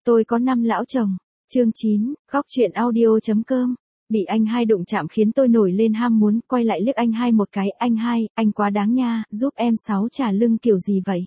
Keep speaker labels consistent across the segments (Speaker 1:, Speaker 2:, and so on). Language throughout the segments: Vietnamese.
Speaker 1: Tôi có 5 lão chồng. Chương 9, góc chuyện audio.com. Bị anh hai đụng chạm khiến tôi nổi lên ham muốn quay lại liếc anh hai một cái. Anh hai, anh quá đáng nha, giúp em Sáu trả lưng kiểu gì vậy?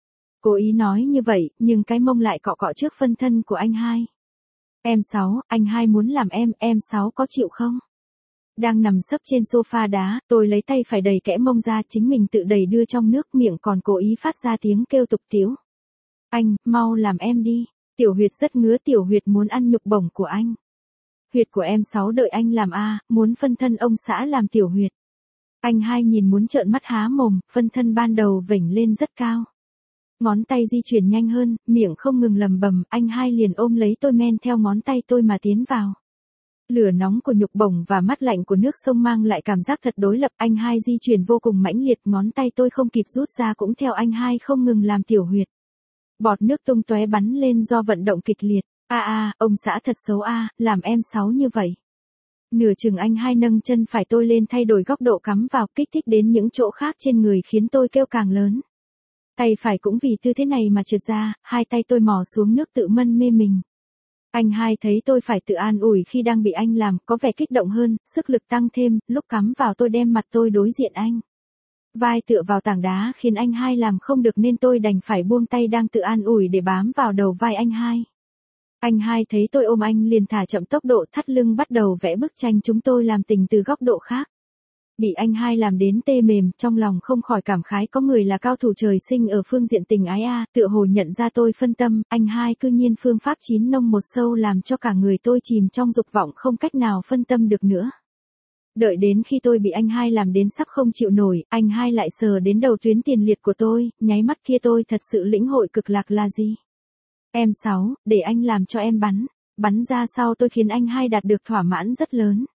Speaker 1: Cố ý nói như vậy, nhưng cái mông lại cọ cọ trước phân thân của anh hai. Em Sáu, anh hai muốn làm em Sáu có chịu không? Đang nằm sấp trên sofa đá, tôi lấy tay phải đẩy kẽ mông ra, chính mình tự đẩy đưa trong nước, miệng còn cố ý phát ra tiếng kêu tục tĩu. Anh, mau làm em đi. Tiểu Huyệt rất ngứa, Tiểu Huyệt muốn ăn nhục bổng của anh. Huyệt của em Sáu đợi anh làm a, muốn phân thân ông xã làm Tiểu Huyệt. Anh hai nhìn muốn trợn mắt há mồm, phân thân ban đầu vểnh lên rất cao. Ngón tay di chuyển nhanh hơn, miệng không ngừng lầm bầm, anh hai liền ôm lấy tôi men theo ngón tay tôi mà tiến vào. Lửa nóng của nhục bổng và mát lạnh của nước sông mang lại cảm giác thật đối lập, anh hai di chuyển vô cùng mãnh liệt, ngón tay tôi không kịp rút ra cũng theo anh hai không ngừng làm Tiểu Huyệt. Bọt nước tung tóe bắn lên do vận động kịch liệt. Ông xã thật xấu làm em Sáu như vậy. Nửa chừng anh hai nâng chân phải tôi lên thay đổi góc độ cắm vào, kích thích đến những chỗ khác trên người khiến tôi kêu càng lớn. Tay phải cũng vì tư thế này mà trượt ra, hai tay tôi mò xuống nước tự mân mê mình. Anh hai thấy tôi phải tự an ủi khi đang bị anh làm, có vẻ kích động hơn, sức lực tăng thêm, lúc cắm vào tôi đem mặt tôi đối diện anh. Vai tựa vào tảng đá khiến anh hai làm không được nên tôi đành phải buông tay đang tự an ủi để bám vào đầu vai anh hai. Anh hai thấy tôi ôm anh liền thả chậm tốc độ, thắt lưng bắt đầu vẽ bức tranh chúng tôi làm tình từ góc độ khác. Bị anh hai làm đến tê mềm, trong lòng không khỏi cảm khái có người là cao thủ trời sinh ở phương diện tình ái tựa hồ nhận ra tôi phân tâm, anh hai cư nhiên phương pháp 9 nông một sâu làm cho cả người tôi chìm trong dục vọng không cách nào phân tâm được nữa. Đợi đến khi tôi bị anh hai làm đến sắp không chịu nổi, anh hai lại sờ đến đầu tuyến tiền liệt của tôi, nháy mắt kia tôi thật sự lĩnh hội cực lạc là gì. Em Sáu, để anh làm cho em bắn ra sau tôi khiến anh hai đạt được thỏa mãn rất lớn.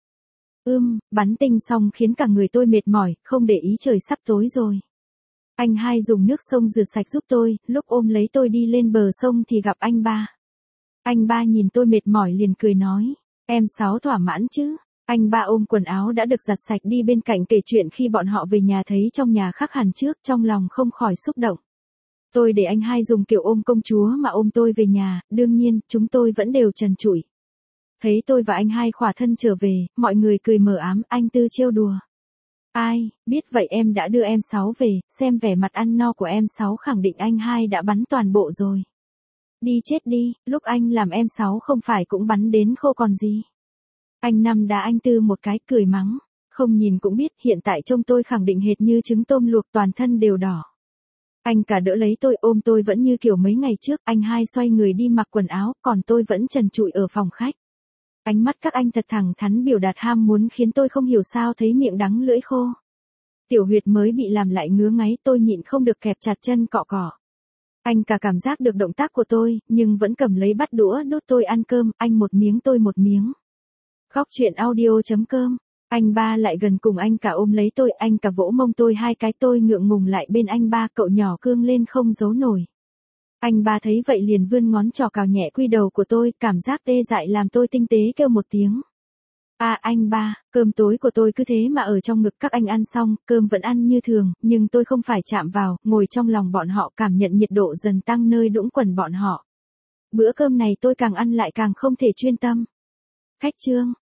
Speaker 1: Bắn tinh xong khiến cả người tôi mệt mỏi, không để ý trời sắp tối rồi. Anh hai dùng nước sông rửa sạch giúp tôi, lúc ôm lấy tôi đi lên bờ sông thì gặp anh ba. Anh ba nhìn tôi mệt mỏi liền cười nói, em Sáu thỏa mãn chứ. Anh ba ôm quần áo đã được giặt sạch đi bên cạnh kể chuyện khi bọn họ về nhà thấy trong nhà khác hẳn trước, trong lòng không khỏi xúc động. Tôi để anh hai dùng kiểu ôm công chúa mà ôm tôi về nhà, đương nhiên, chúng tôi vẫn đều trần trụi. Thấy tôi và anh hai khỏa thân trở về, mọi người cười mờ ám, anh Tư trêu đùa. Ai, biết vậy em đã đưa em Sáu về, xem vẻ mặt ăn no của em Sáu khẳng định anh hai đã bắn toàn bộ rồi. Đi chết đi, lúc anh làm em Sáu không phải cũng bắn đến khô còn gì. Anh Năm đá anh Tư một cái cười mắng, không nhìn cũng biết hiện tại trông tôi khẳng định hệt như trứng tôm luộc toàn thân đều đỏ. Anh cả đỡ lấy tôi ôm tôi vẫn như kiểu mấy ngày trước, anh hai xoay người đi mặc quần áo, còn tôi vẫn trần trụi ở phòng khách. Ánh mắt các anh thật thẳng thắn biểu đạt ham muốn khiến tôi không hiểu sao thấy miệng đắng lưỡi khô. Tiểu Huyệt mới bị làm lại ngứa ngáy tôi nhịn không được kẹp chặt chân cọ cọ. Anh cả cảm giác được động tác của tôi, nhưng vẫn cầm lấy bát đũa đút tôi ăn cơm, anh một miếng tôi một miếng. Góc chuyện audio.com. Anh ba lại gần cùng anh cả ôm lấy tôi, anh cả vỗ mông tôi hai cái tôi ngượng ngùng lại bên anh ba, cậu nhỏ cương lên không giấu nổi. Anh ba thấy vậy liền vươn ngón trỏ cào nhẹ quy đầu của tôi, cảm giác tê dại làm tôi tinh tế kêu một tiếng. Anh ba, cơm tối của tôi cứ thế mà ở trong ngực các anh ăn xong, cơm vẫn ăn như thường, nhưng tôi không phải chạm vào, ngồi trong lòng bọn họ cảm nhận nhiệt độ dần tăng nơi đũng quần bọn họ. Bữa cơm này tôi càng ăn lại càng không thể chuyên tâm. Khách trương,